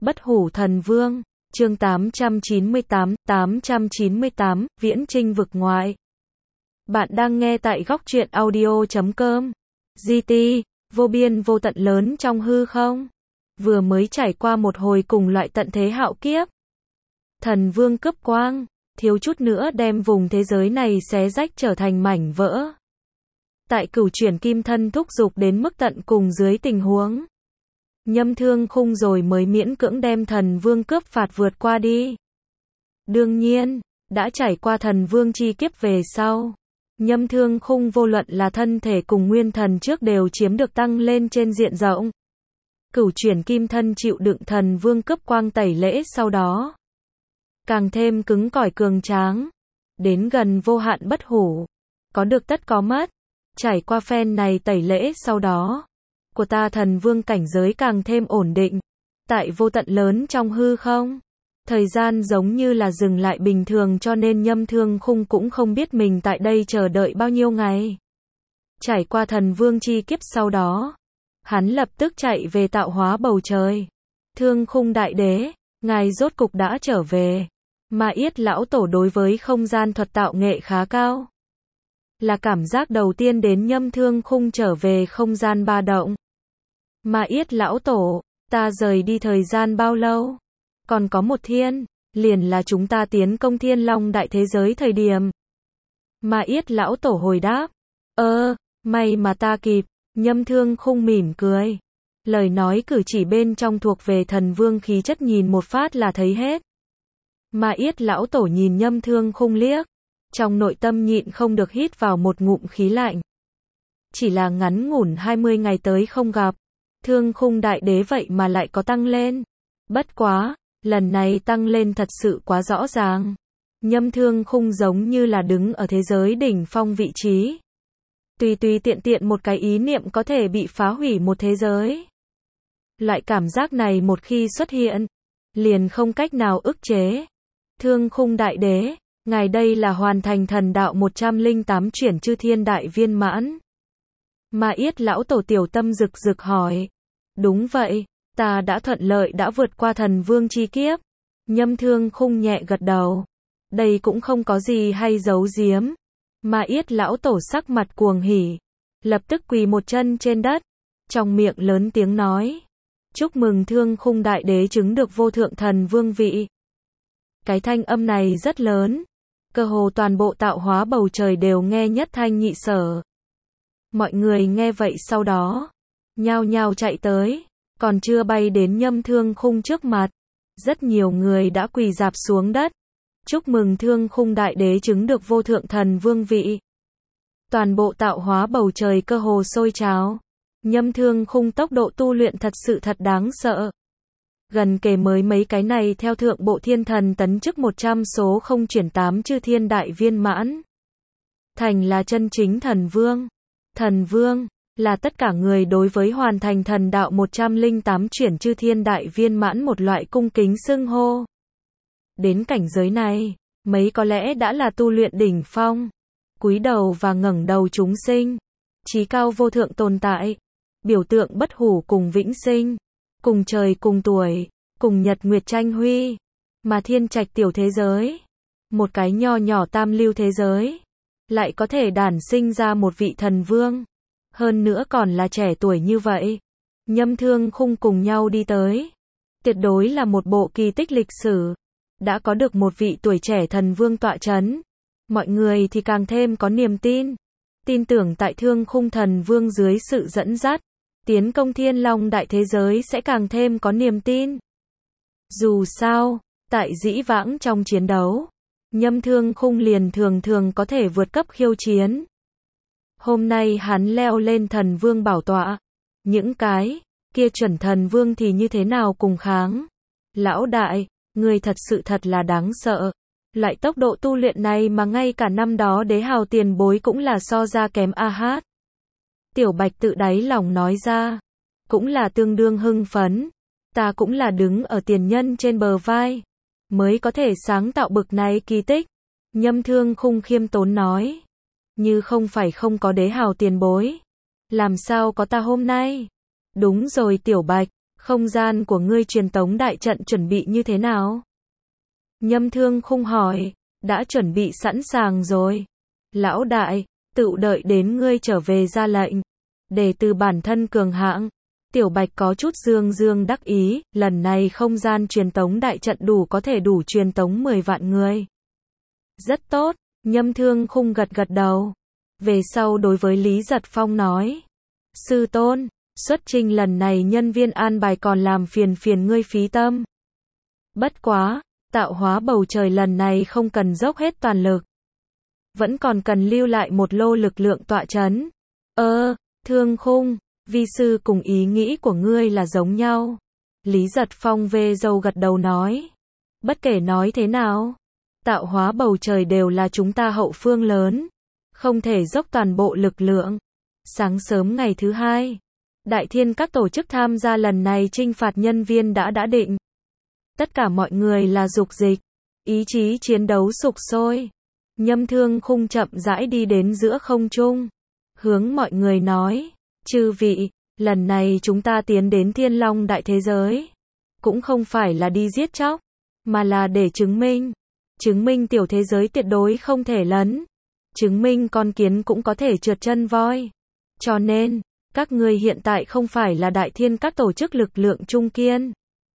Bất hủ thần vương, chương 898, Viễn Chinh vực ngoại. Bạn đang nghe tại góc truyện audio.com. GT, vô biên vô tận lớn trong hư không. Vừa mới trải qua một hồi cùng loại tận thế hạo kiếp. Thần vương cướp quang, thiếu chút nữa đem vùng thế giới này xé rách trở thành mảnh vỡ. Tại cửu chuyển kim thân thúc giục đến mức tận cùng dưới tình huống. Nhâm Thương Khung rồi mới miễn cưỡng đem thần vương cướp phạt vượt qua đi. Đương nhiên, đã trải qua thần vương chi kiếp về sau. Nhâm Thương Khung vô luận là thân thể cùng nguyên thần trước đều chiếm được tăng lên trên diện rộng. Cửu chuyển kim thân chịu đựng thần vương cướp quang tẩy lễ sau đó. Càng thêm cứng cỏi cường tráng. Đến gần vô hạn bất hủ. Có được tất có mất. Trải qua phen này tẩy lễ sau đó. Của ta thần vương cảnh giới càng thêm ổn định. Tại vô tận lớn trong hư không. Thời gian giống như là dừng lại bình thường cho nên Nhâm Thương Khung cũng không biết mình tại đây chờ đợi bao nhiêu ngày. Trải qua thần vương chi kiếp sau đó. Hắn lập tức chạy về tạo hóa bầu trời. Thương Khung đại đế, ngài rốt cục đã trở về. Ma Yết lão tổ đối với không gian thuật tạo nghệ khá cao. Là cảm giác đầu tiên đến Nhâm Thương Khung trở về không gian ba động. Ma Yết lão tổ, ta rời đi thời gian bao lâu? Còn có một thiên, liền là chúng ta tiến công Thiên Long đại thế giới thời điểm. Ma Yết lão tổ hồi đáp, may mà ta kịp. Nhâm Thương Khung mỉm cười. Lời nói cử chỉ bên trong thuộc về thần vương khí chất nhìn một phát là thấy hết. Ma Yết lão tổ nhìn Nhâm Thương Khung liếc. Trong nội tâm nhịn không được hít vào một ngụm khí lạnh. Chỉ là ngắn ngủn 20 ngày tới không gặp. Thương Khung đại đế vậy mà lại có tăng lên. Bất quá, lần này tăng lên thật sự quá rõ ràng. Nhâm Thương Khung giống như là đứng ở thế giới đỉnh phong vị trí. Tùy tiện tiện một cái ý niệm có thể bị phá hủy một thế giới. Loại cảm giác này một khi xuất hiện, liền không cách nào ức chế. Thương Khung đại đế, ngài đây là hoàn thành thần đạo 108 chuyển chư thiên đại viên mãn. Ma Yết lão tổ tiểu tâm rực rực hỏi. Đúng vậy, ta đã thuận lợi đã vượt qua thần vương chi kiếp. Nhâm Thương Khung nhẹ gật đầu. Đây cũng không có gì hay giấu giếm. Ma Yết lão tổ sắc mặt cuồng hỉ. Lập tức quỳ một chân trên đất. Trong miệng lớn tiếng nói. Chúc mừng Thương Khung đại đế chứng được vô thượng thần vương vị. Cái thanh âm này rất lớn. Cơ hồ toàn bộ tạo hóa bầu trời đều nghe nhất thanh nhị sở. Mọi người nghe vậy sau đó. Nhao nhao chạy tới. Còn chưa bay đến Nhâm Thương Khung trước mặt. Rất nhiều người đã quỳ rạp xuống đất. Chúc mừng Thương Khung đại đế chứng được vô thượng thần vương vị. Toàn bộ tạo hóa bầu trời cơ hồ sôi trào. Nhâm Thương Khung tốc độ tu luyện thật sự thật đáng sợ. Gần kề mới mấy cái này theo thượng bộ thiên thần tấn chức 100 số không chuyển 8 chư thiên đại viên mãn. Thành là chân chính thần vương. Thần vương là tất cả người đối với hoàn thành thần đạo 108 chuyển chư thiên đại viên mãn một loại cung kính xưng hô. Đến cảnh giới này, mấy có lẽ đã là tu luyện đỉnh phong. Cúi đầu và ngẩng đầu chúng sinh. Chí cao vô thượng tồn tại. Biểu tượng bất hủ cùng vĩnh sinh. Cùng trời cùng tuổi. Cùng nhật nguyệt tranh huy. Mà thiên trạch tiểu thế giới. Một cái nho nhỏ tam lưu thế giới. Lại có thể đản sinh ra một vị thần vương. Hơn nữa còn là trẻ tuổi như vậy. Nhâm Thương Khung cùng nhau đi tới. Tuyệt đối là một bộ kỳ tích lịch sử. Đã có được một vị tuổi trẻ thần vương tọa chấn. Mọi người thì càng thêm có niềm tin. Tin tưởng tại Thương Khung thần vương dưới sự dẫn dắt. Tiến công Thiên Long đại thế giới sẽ càng thêm có niềm tin. Dù sao, tại dĩ vãng trong chiến đấu. Nhâm Thương Khung liền thường có thể vượt cấp khiêu chiến. Hôm nay hắn leo lên thần vương bảo tọa. Những cái kia chuẩn thần vương thì như thế nào cùng kháng. Lão đại, người thật sự thật là đáng sợ. Loại tốc độ tu luyện này mà ngay cả năm đó đế hào tiền bối cũng là so ra kém a hát. Tiểu Bạch tự đáy lòng nói ra. Cũng là tương đương hưng phấn. Ta cũng là đứng ở tiền nhân trên bờ vai. Mới có thể sáng tạo bực này kỳ tích. Nhâm Thương Khung khiêm tốn nói. Như không phải không có đế hào tiền bối. Làm sao có ta hôm nay? Đúng rồi Tiểu Bạch. Không gian của ngươi truyền tống đại trận chuẩn bị như thế nào? Nhâm Thương Khung hỏi. Đã chuẩn bị sẵn sàng rồi. Lão đại, tự đợi đến ngươi trở về ra lệnh. Để từ bản thân cường hãn. Tiểu Bạch có chút dương dương đắc ý, lần này không gian truyền tống đại trận có thể đủ truyền tống 10 vạn người. Rất tốt, Nhâm Thương Khung gật gật đầu. Về sau đối với Lý Giật Phong nói. Sư tôn, xuất trình lần này nhân viên an bài còn làm phiền ngươi phí tâm. Bất quá, tạo hóa bầu trời lần này không cần dốc hết toàn lực. Vẫn còn cần lưu lại một lô lực lượng tọa chấn. Thương Khung, vi sư cùng ý nghĩ của ngươi là giống nhau. Lý Giật Phong về dâu gật đầu nói. Bất kể nói thế nào, tạo hóa bầu trời đều là chúng ta hậu phương lớn. Không thể dốc toàn bộ lực lượng. Sáng sớm ngày thứ 2, Đại Thiên các tổ chức tham gia lần này trinh phạt nhân viên đã định. Tất cả mọi người là dục dịch, ý chí chiến đấu sục sôi. Nhâm Thương Khung chậm rãi đi đến giữa không trung, hướng mọi người nói, chư vị, lần này chúng ta tiến đến Thiên Long đại thế giới, cũng không phải là đi giết chóc, mà là để chứng minh tiểu thế giới tuyệt đối không thể lấn, chứng minh con kiến cũng có thể trượt chân voi. Cho nên, các ngươi hiện tại không phải là Đại Thiên các tổ chức lực lượng trung kiên,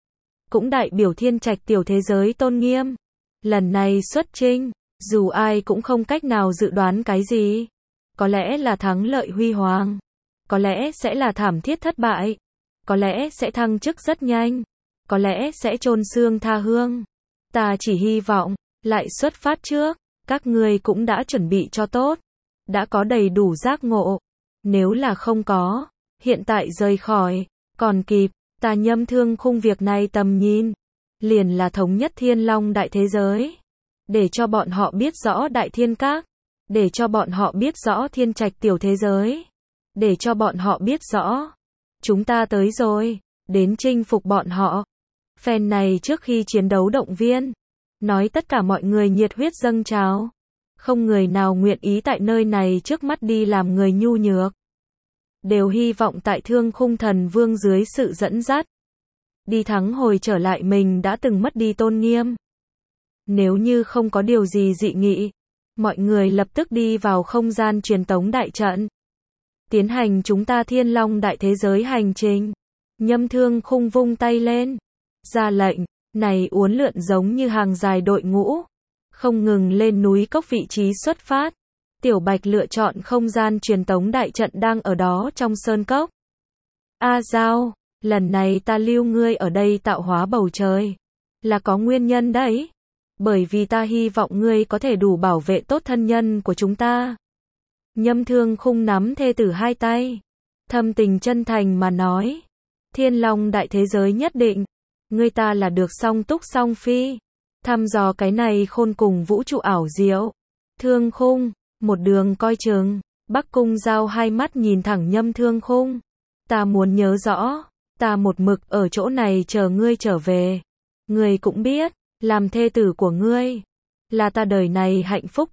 cũng đại biểu thiên trạch tiểu thế giới tôn nghiêm. Lần này xuất chinh, dù ai cũng không cách nào dự đoán cái gì. Có lẽ là thắng lợi huy hoàng, có lẽ sẽ là thảm thiết thất bại, có lẽ sẽ thăng chức rất nhanh, có lẽ sẽ chôn xương tha hương. Ta chỉ hy vọng, lại xuất phát trước, các ngươi cũng đã chuẩn bị cho tốt, đã có đầy đủ giác ngộ. Nếu là không có, hiện tại rời khỏi, còn kịp. Ta Nhâm Thương Khung việc này tầm nhìn, liền là thống nhất Thiên Long đại thế giới. Để cho bọn họ biết rõ Đại Thiên các, để cho bọn họ biết rõ thiên trạch tiểu thế giới, để cho bọn họ biết rõ. Chúng ta tới rồi, đến chinh phục bọn họ. Phen này trước khi chiến đấu động viên, nói tất cả mọi người nhiệt huyết dâng trào. Không người nào nguyện ý tại nơi này trước mắt đi làm người nhu nhược. Đều hy vọng tại Thương Khung Thần Vương dưới sự dẫn dắt, đi thắng hồi trở lại mình đã từng mất đi tôn nghiêm. Nếu như không có điều gì dị nghị, mọi người lập tức đi vào không gian truyền tống đại trận. Tiến hành chúng ta Thiên Long đại thế giới hành trình. Nhâm Thương Khung vung tay lên, ra lệnh, này uốn lượn giống như hàng dài đội ngũ, không ngừng lên núi cốc vị trí xuất phát. Tiểu Bạch lựa chọn không gian truyền tống đại trận đang ở đó trong sơn cốc. A Giao, lần này ta lưu ngươi ở đây tạo hóa bầu trời, là có nguyên nhân đấy. Bởi vì ta hy vọng ngươi có thể đủ bảo vệ tốt thân nhân của chúng ta. Nhâm Thương Khung nắm thê tử hai tay, thâm tình chân thành mà nói. Thiên Long đại thế giới nhất định, ngươi ta là được song túc song phi. Thăm dò cái này khôn cùng vũ trụ ảo diệu. Thương Khung, một đường coi chừng. Bắc Cung Giao hai mắt nhìn thẳng Nhâm Thương Khung. Ta muốn nhớ rõ, ta một mực ở chỗ này chờ ngươi trở về. Ngươi cũng biết, làm thê tử của ngươi, là ta đời này hạnh phúc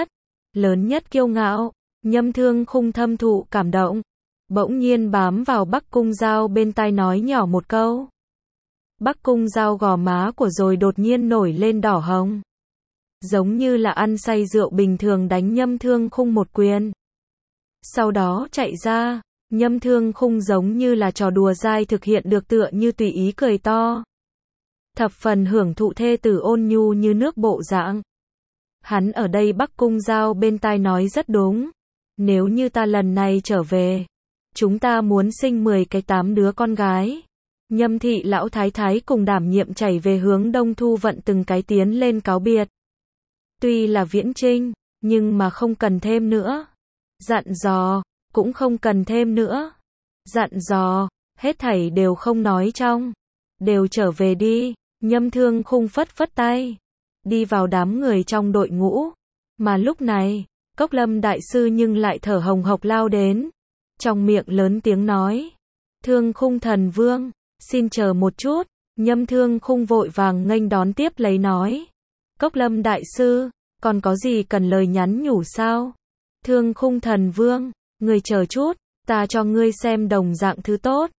lớn nhất kiêu ngạo. Nhâm Thương Khung thâm thụ cảm động, bỗng nhiên bám vào Bắc Cung Giao bên tai nói nhỏ một câu. Bắc Cung Giao gò má của rồi đột nhiên nổi lên đỏ hồng, giống như là ăn say rượu bình thường đánh Nhâm Thương Khung một quyền. Sau đó chạy ra, Nhâm Thương Khung giống như là trò đùa dai thực hiện được tựa như tùy ý cười to. Thập phần hưởng thụ thê tử ôn nhu như nước bộ dạng. Hắn ở đây Bắc Cung Giao bên tai nói rất đúng. Nếu như ta lần này trở về, chúng ta muốn sinh 10 cái 8 đứa con gái. Nhâm thị lão thái thái cùng đảm nhiệm chảy về hướng Đông Thu Vận từng cái tiến lên cáo biệt. Tuy là viễn trinh, nhưng mà không cần thêm nữa. Dặn dò, cũng không cần thêm nữa. Dặn dò, hết thảy đều không nói trong. Đều trở về đi. Nhâm Thương Khung phất phất tay, đi vào đám người trong đội ngũ. Mà lúc này, Cốc Lâm đại sư nhưng lại thở hồng hộc lao đến, trong miệng lớn tiếng nói: Thương Khung thần vương, xin chờ một chút. Nhâm Thương Khung vội vàng nghênh đón tiếp lấy nói: Cốc Lâm đại sư, còn có gì cần lời nhắn nhủ sao? Thương Khung thần vương, ngươi chờ chút, ta cho ngươi xem đồng dạng thứ tốt.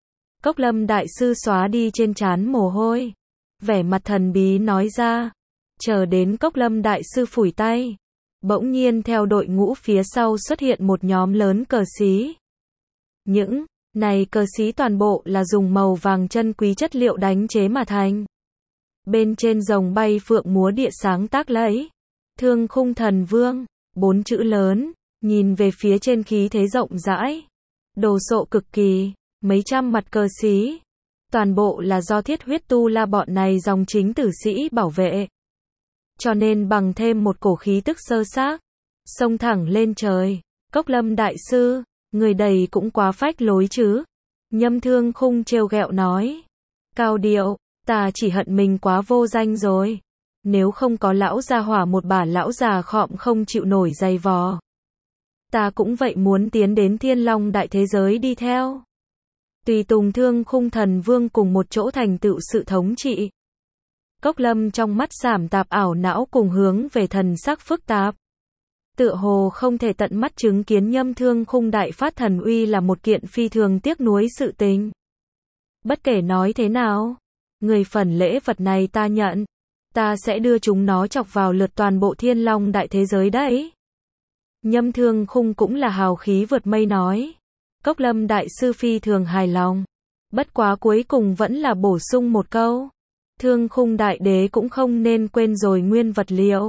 Cốc Lâm đại sư xóa đi trên trán mồ hôi. Vẻ mặt thần bí nói ra. Chờ đến Cốc Lâm đại sư phủi tay. Bỗng nhiên theo đội ngũ phía sau xuất hiện một nhóm lớn cờ xí. Những này cờ xí toàn bộ là dùng màu vàng chân quý chất liệu đánh chế mà thành. Bên trên rồng bay phượng múa địa sáng tác lấy Thương Khung Thần Vương, 4 chữ lớn, nhìn về phía trên khí thế rộng rãi. Đồ sộ cực kỳ, mấy trăm mặt cờ xí. Toàn bộ là do Thiết Huyết Tu La bọn này dòng chính tử sĩ bảo vệ. Cho nên bằng thêm một cổ khí tức sơ xác, xông thẳng lên trời. Cốc Lâm đại sư, người đầy cũng quá phách lối chứ. Nhâm Thương Khung trêu ghẹo nói. Cao điệu, ta chỉ hận mình quá vô danh rồi. Nếu không có lão gia hỏa một bả lão già khọm không chịu nổi dày vò. Ta cũng vậy muốn tiến đến Thiên Long đại thế giới đi theo. Tùy tùng Thương Khung Thần Vương cùng một chỗ thành tựu sự thống trị. Cốc Lâm trong mắt giảm tạp ảo não cùng hướng về thần sắc phức tạp. Tựa hồ không thể tận mắt chứng kiến Nhâm Thương Khung đại phát thần uy là một kiện phi thường tiếc nuối sự tình. Bất kể nói thế nào, người phần lễ vật này ta nhận. Ta sẽ đưa chúng nó chọc vào lượt toàn bộ Thiên Long đại thế giới đấy. Nhâm Thương Khung cũng là hào khí vượt mây nói. Cốc Lâm đại sư phi thường hài lòng. Bất quá cuối cùng vẫn là bổ sung một câu. Thương Khung đại đế cũng không nên quên rồi nguyên vật liệu.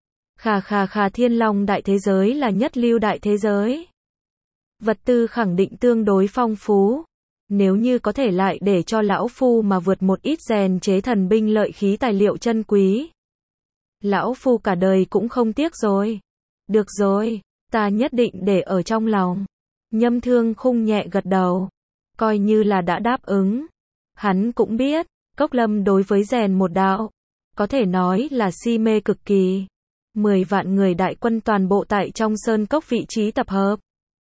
Khà Thiên Long đại thế giới là nhất lưu đại thế giới. Vật tư khẳng định tương đối phong phú. Nếu như có thể lại để cho lão phu mà vượt một ít rèn chế thần binh lợi khí tài liệu chân quý. Lão phu cả đời cũng không tiếc rồi. Được rồi, ta nhất định để ở trong lòng. Nhâm Thương Khung nhẹ gật đầu. Coi như là đã đáp ứng. Hắn cũng biết, Cốc Lâm đối với rèn một đạo. Có thể nói là si mê cực kỳ. 10 vạn người đại quân toàn bộ tại trong sơn cốc vị trí tập hợp.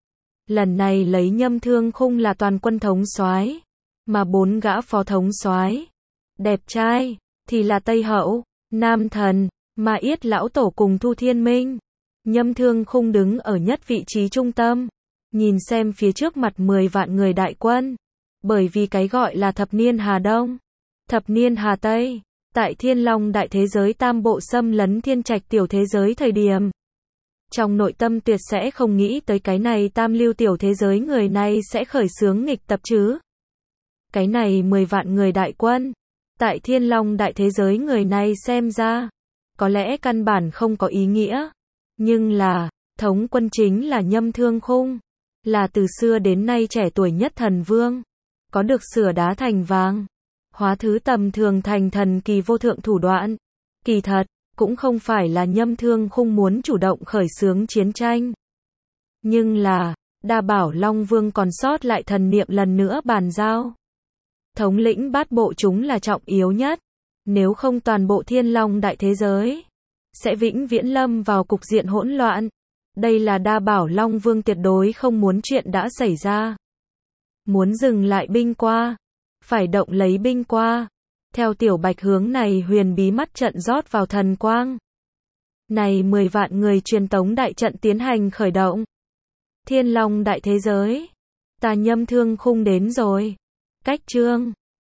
Lần này lấy Nhâm Thương Khung là toàn quân thống soái, mà 4 gã phó thống soái, đẹp trai, thì là Tây Hậu, Nam Thần, Ma Yết lão tổ cùng Thu Thiên Minh. Nhâm Thương Khung đứng ở nhất vị trí trung tâm, nhìn xem phía trước mặt 10 vạn người đại quân. Bởi vì cái gọi là thập niên Hà Đông, thập niên Hà Tây, tại Thiên Long đại thế giới tam bộ xâm lấn thiên trạch tiểu thế giới thời điểm. Trong nội tâm tuyệt sẽ không nghĩ tới cái này tam lưu tiểu thế giới người này sẽ khởi xướng nghịch tập chứ. Cái này 10 vạn người đại quân, tại Thiên Long đại thế giới người này xem ra, có lẽ căn bản không có ý nghĩa. Nhưng là, thống quân chính là Nhâm Thương Khung, là từ xưa đến nay trẻ tuổi nhất thần vương, có được sửa đá thành vàng, hóa thứ tầm thường thành thần kỳ vô thượng thủ đoạn. Kỳ thật, cũng không phải là Nhâm Thương Khung muốn chủ động khởi xướng chiến tranh. Nhưng là, Đa Bảo Long Vương còn sót lại thần niệm lần nữa bàn giao. Thống lĩnh bát bộ chúng là trọng yếu nhất. Nếu không toàn bộ Thiên Long đại thế giới sẽ vĩnh viễn lâm vào cục diện hỗn loạn. Đây là Đa Bảo Long Vương tuyệt đối không muốn chuyện đã xảy ra. Muốn dừng lại binh qua, phải động lấy binh qua. Theo Tiểu Bạch hướng này huyền bí mắt trận rót vào thần quang. Này 10 vạn người truyền tống đại trận tiến hành khởi động. Thiên Long đại thế giới. Ta Nhâm Thương Khung đến rồi. Cách chương